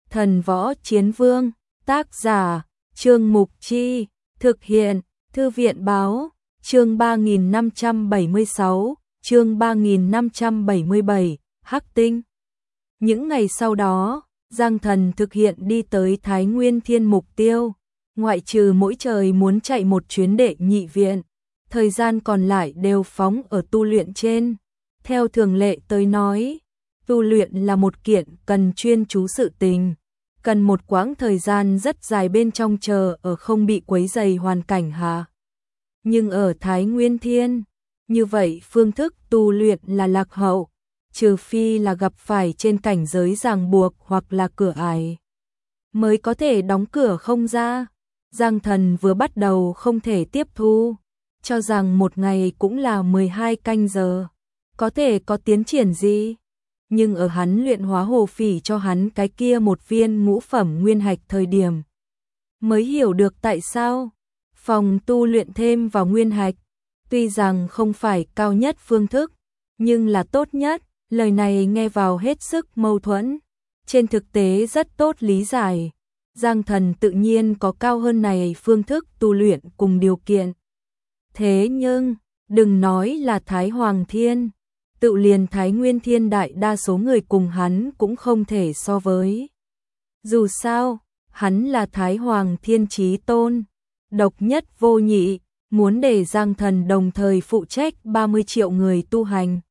Thần Võ Chiến Vương, tác giả, Trương Mục Chi, thực hiện, Thư viện Báo, chương 3576, chương 3577, Hắc Tinh. Những ngày sau đó, Giang Thần thực hiện đi tới Thái Nguyên Thiên mục tiêu, ngoại trừ mỗi trời muốn chạy một chuyến đệ nhị viện, thời gian còn lại đều phóng ở tu luyện trên. Theo thường lệ tới nói, tu luyện là một kiện cần chuyên chú sự tình, cần một quãng thời gian rất dài bên trong chờ ở không bị quấy rầy hoàn cảnh hạ. Nhưng ở Thái Nguyên Thiên, như vậy phương thức tu luyện là lạc hậu, trừ phi là gặp phải trên cảnh giới ràng buộc hoặc là cửa ải, mới có thể đóng cửa không ra. Giang Thần vừa bắt đầu không thể tiếp thu, cho rằng một ngày cũng là 12 canh giờ, có thể có tiến triển gì. Nhưng ở hắn luyện hóa hồ phỉ cho hắn cái kia một viên ngũ phẩm nguyên hạch thời điểm, mới hiểu được tại sao phòng tu luyện thêm vào nguyên hạch, tuy rằng không phải cao nhất phương thức, nhưng là tốt nhất. Lời này nghe vào hết sức mâu thuẫn, trên thực tế rất tốt lý giải. Giang Thần tự nhiên có cao hơn này phương thức tu luyện cùng điều kiện. Thế nhưng, đừng nói là Thái Hoàng Thiên, tự liền Thái Nguyên Thiên đại đa số người cùng hắn cũng không thể so với. Dù sao, hắn là Thái Hoàng Thiên chí tôn, độc nhất vô nhị, muốn để Giang Thần đồng thời phụ trách 30 triệu người tu hành.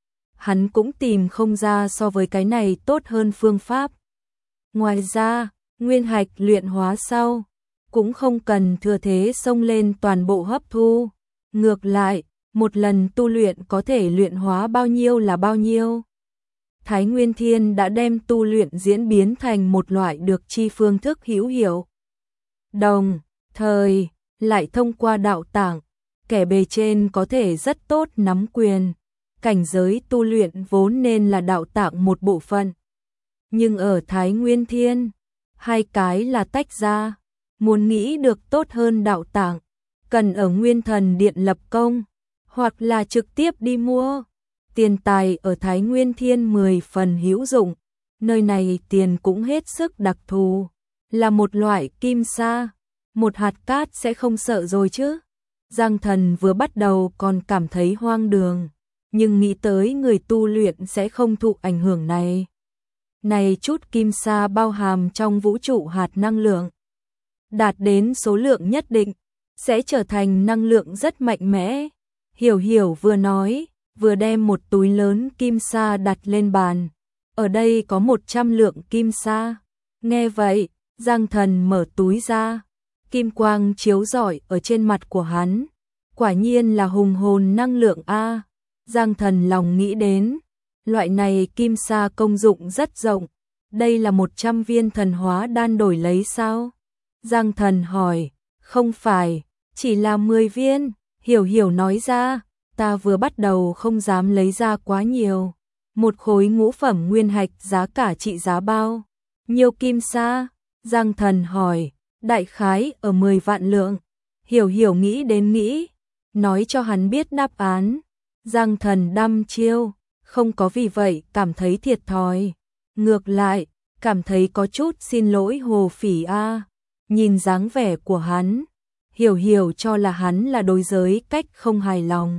Hắn cũng tìm không ra so với cái này tốt hơn phương pháp. Ngoài ra, nguyên hạch luyện hóa sau, cũng không cần thừa thế xông lên toàn bộ hấp thu. Ngược lại, một lần tu luyện có thể luyện hóa bao nhiêu là bao nhiêu. Thái Nguyên Thiên đã đem tu luyện diễn biến thành một loại được chi phương thức hữu hiệu. Đồng thời, lại thông qua đạo tạng, kẻ bề trên có thể rất tốt nắm quyền. Cảnh giới tu luyện vốn nên là đạo tạng một bộ phận. Nhưng ở Thái Nguyên Thiên, hai cái là tách ra. Muốn nghĩ được tốt hơn đạo tạng, cần ở Nguyên Thần Điện lập công, hoặc là trực tiếp đi mua. Tiền tài ở Thái Nguyên Thiên 10 phần hữu dụng, nơi này tiền cũng hết sức đặc thù, là một loại kim sa, một hạt cát sẽ không sợ rồi chứ. Giang Thần vừa bắt đầu còn cảm thấy hoang đường, nhưng nghĩ tới người tu luyện sẽ không thụ ảnh hưởng này. Này chút kim sa bao hàm trong vũ trụ hạt năng lượng, đạt đến số lượng nhất định, sẽ trở thành năng lượng rất mạnh mẽ. Hiểu Hiểu vừa nói, vừa đem một túi lớn kim sa đặt lên bàn. Ở đây có 100 lượng kim sa. Nghe vậy, Giang Thần mở túi ra, kim quang chiếu rọi ở trên mặt của hắn. Quả nhiên là hùng hồn năng lượng a. Giang Thần lòng nghĩ đến, loại này kim sa công dụng rất rộng, đây là 100 viên thần hóa đan đổi lấy sao? Giang Thần hỏi, không phải, chỉ là 10 viên, Hiểu Hiểu nói ra, ta vừa bắt đầu không dám lấy ra quá nhiều. Một khối ngũ phẩm nguyên hạch giá cả trị giá bao? Nhiều kim sa? Giang Thần hỏi, đại khái ở 10 vạn lượng. Hiểu Hiểu nghĩ đến nghĩ, nói cho hắn biết đáp án. Giang Thần đăm chiêu, không có vì vậy cảm thấy thiệt thòi. Ngược lại, cảm thấy có chút xin lỗi Hồ Phỉ a. Nhìn dáng vẻ của hắn, Hiểu Hiểu cho là hắn là đối giới cách không hài lòng.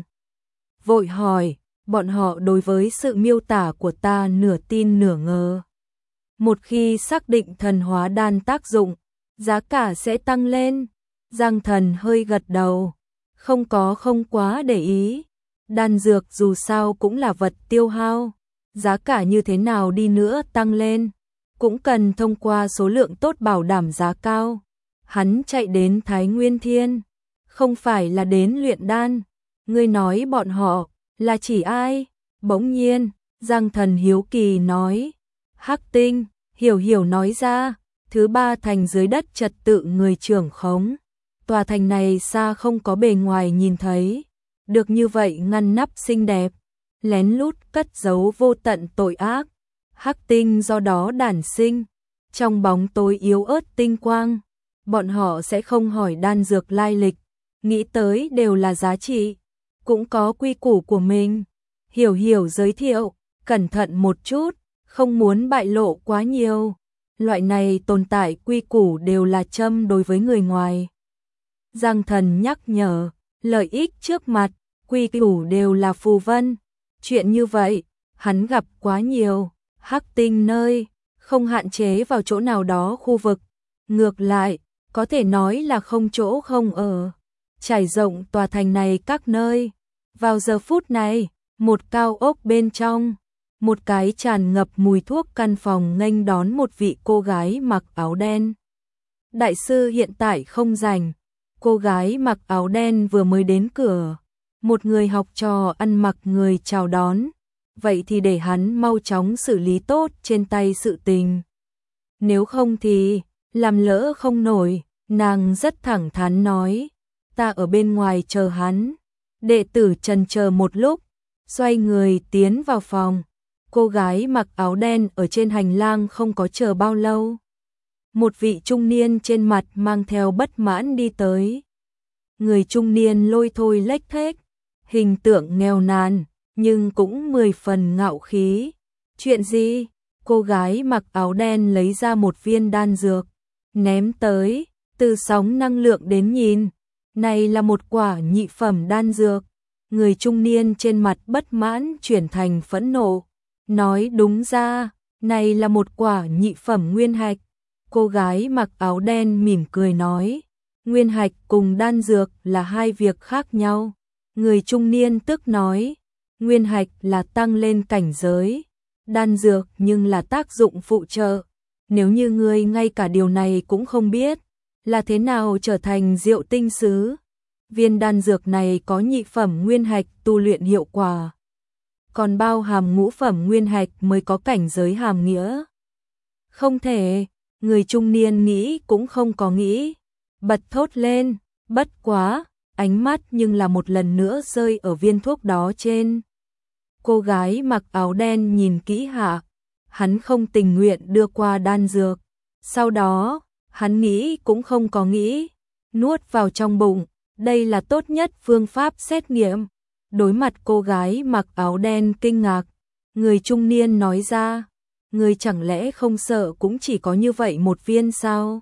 Vội hỏi, bọn họ đối với sự miêu tả của ta nửa tin nửa ngờ. Một khi xác định thần hóa đan tác dụng, giá cả sẽ tăng lên. Giang Thần hơi gật đầu, không quá để ý. Đan dược dù sao cũng là vật tiêu hao, giá cả như thế nào đi nữa tăng lên, cũng cần thông qua số lượng tốt bảo đảm giá cao. Hắn chạy đến Thái Nguyên Thiên, không phải là đến luyện đan. Ngươi nói bọn họ là chỉ ai? Bỗng nhiên, Giang Thần hiếu kỳ nói, Hắc Tinh. Hiểu Hiểu nói ra, thứ 3 thành dưới đất trật tự người trưởng khống. Tòa thành này xa không có bề ngoài nhìn thấy, được như vậy ngăn nắp xinh đẹp, lén lút cất giấu vô tận tội ác. Hắc Tinh do đó đản sinh, trong bóng tối yếu ớt tinh quang, bọn họ sẽ không hỏi đan dược lai lịch, nghĩ tới đều là giá trị, cũng có quy củ của mình. Hiểu Hiểu giới thiệu, cẩn thận một chút, không muốn bại lộ quá nhiều. loại này tồn tại quy củ đều là châm đối với người ngoài. Giang Thần nhắc nhở, lợi ích trước mặt, quy củ đều là phù vân. Chuyện như vậy, hắn gặp quá nhiều, hắc tinh nơi, không hạn chế vào chỗ nào đó khu vực. Ngược lại, có thể nói là không chỗ không ở. Trải rộng tòa thành này các nơi. Vào giờ phút này, một cao ốc bên trong, một cái tràn ngập mùi thuốc căn phòng nghênh đón một vị cô gái mặc áo đen. Đại sư hiện tại không rảnh. Cô gái mặc áo đen vừa mới đến cửa. Một người học trò ăn mặc người chào đón. Vậy thì để hắn mau chóng xử lý tốt trên tay sự tình. Nếu không thì, làm lỡ không nổi, nàng rất thẳng thắn nói. Ta ở bên ngoài chờ hắn. Đệ tử chần chờ một lúc, xoay người tiến vào phòng. Cô gái mặc áo đen ở trên hành lang không có chờ bao lâu. Một vị trung niên trên mặt mang theo bất mãn đi tới. Người trung niên lôi thôi lếch thếch, hình tượng nghèo nàn, nhưng cũng 10 phần ngạo khí. Chuyện gì? Cô gái mặc áo đen lấy ra một viên đan dược, ném tới, từ sóng năng lượng đến nhìn. Này là một quả nhị phẩm đan dược. Người trung niên trên mặt bất mãn chuyển thành phẫn nộ. Nói đúng ra, này là một quả nhị phẩm nguyên hạch. Cô gái mặc áo đen mỉm cười nói. Nguyên hạch cùng đan dược là hai việc khác nhau. Người trung niên tức nói. Nguyên hạch là tăng lên cảnh giới. Đan dược nhưng là tác dụng phụ trợ. Nếu như ngươi ngay cả điều này cũng không biết, là thế nào trở thành Diệu tinh sứ? Viên đan dược này có nhị phẩm nguyên hạch tu luyện hiệu quả, còn bao hàm ngũ phẩm nguyên hạch mới có cảnh giới hàm nghĩa. Không thể, người trung niên nghĩ cũng không có nghĩ, bật thốt lên, bất quá, ánh mắt nhưng là một lần nữa rơi ở viên thuốc đó trên. Cô gái mặc áo đen nhìn kỹ hạ, hắn không tình nguyện đưa qua đan dược. Sau đó, hắn nghĩ cũng không có nghĩ, nuốt vào trong bụng, đây là tốt nhất phương pháp xét nghiệm. Đối mặt cô gái mặc áo đen kinh ngạc, người trung niên nói ra, người chẳng lẽ không sợ cũng chỉ có như vậy một viên sao?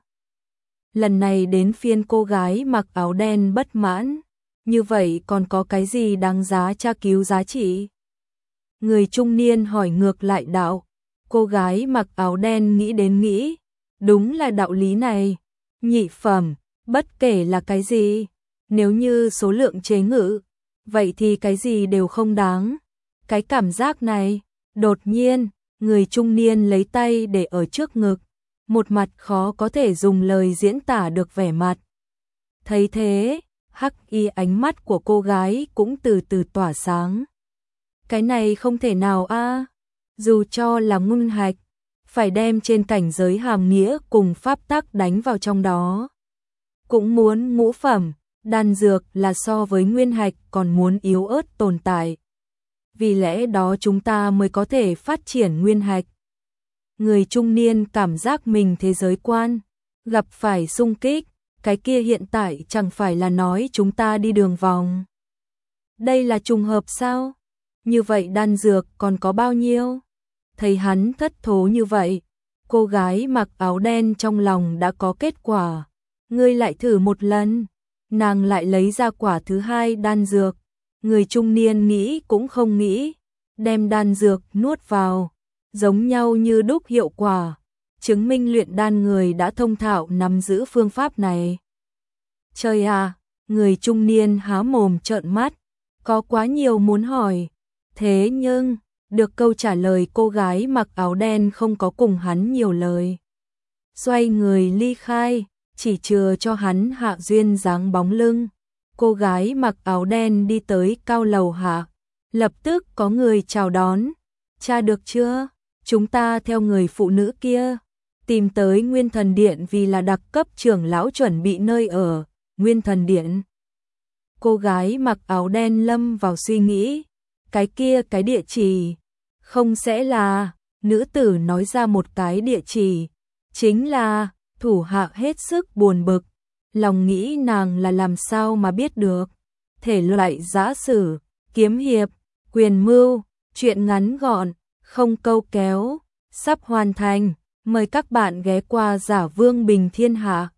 Lần này đến phiên cô gái mặc áo đen bất mãn, như vậy còn có cái gì đáng giá tra cứu giá trị? Người trung niên hỏi ngược lại đạo, cô gái mặc áo đen nghĩ đến nghĩ, đúng là đạo lý này, nhị phẩm, bất kể là cái gì, nếu như số lượng chế ngự, vậy thì cái gì đều không đáng. Cái cảm giác này, đột nhiên, người trung niên lấy tay để ở trước ngực, một mặt khó có thể dùng lời diễn tả được vẻ mặt. Thấy thế, hắc y ánh mắt của cô gái cũng từ từ tỏa sáng. Cái này không thể nào a, dù cho là nguyên hạch, phải đem trên cảnh giới hàm nghĩa cùng pháp tắc đánh vào trong đó. Cũng muốn ngũ phẩm, đan dược là so với nguyên hạch còn muốn yếu ớt tồn tại. Vì lẽ đó chúng ta mới có thể phát triển nguyên hạch. Người trung niên cảm giác mình thế giới quan gặp phải xung kích, cái kia hiện tại chẳng phải là nói chúng ta đi đường vòng. Đây là trùng hợp sao? Như vậy đan dược còn có bao nhiêu? Thấy hắn thất thố như vậy, cô gái mặc áo đen trong lòng đã có kết quả. Ngươi lại thử một lần. Nàng lại lấy ra quả thứ hai đan dược. Người trung niên nghĩ cũng không nghĩ, đem đan dược nuốt vào, giống nhau như đúc hiệu quả, chứng minh luyện đan người đã thông thạo nắm giữ phương pháp này. Trời à, người trung niên há mồm trợn mắt, có quá nhiều muốn hỏi, thế nhưng, được câu trả lời cô gái mặc áo đen không có cùng hắn nhiều lời. Xoay người ly khai, chỉ chừa cho hắn hạ duyên dáng bóng lưng. Cô gái mặc áo đen đi tới cao lầu hạ, lập tức có người chào đón. Cha được chưa? Chúng ta theo người phụ nữ kia, tìm tới Nguyên Thần Điện vì là đặc cấp trưởng lão chuẩn bị nơi ở, Nguyên Thần Điện. Cô gái mặc áo đen lâm vào suy nghĩ, cái kia cái địa chỉ, không sẽ là, nữ tử nói ra một cái địa chỉ, chính là, thủ hạ hết sức buồn bực. Lòng nghĩ nàng là làm sao mà biết được. Thể loại giã sử, kiếm hiệp, quyền mưu, chuyện ngắn gọn, không câu kéo, sắp hoàn thành. Mời các bạn ghé qua Giả Vương Bình Thiên Hạ.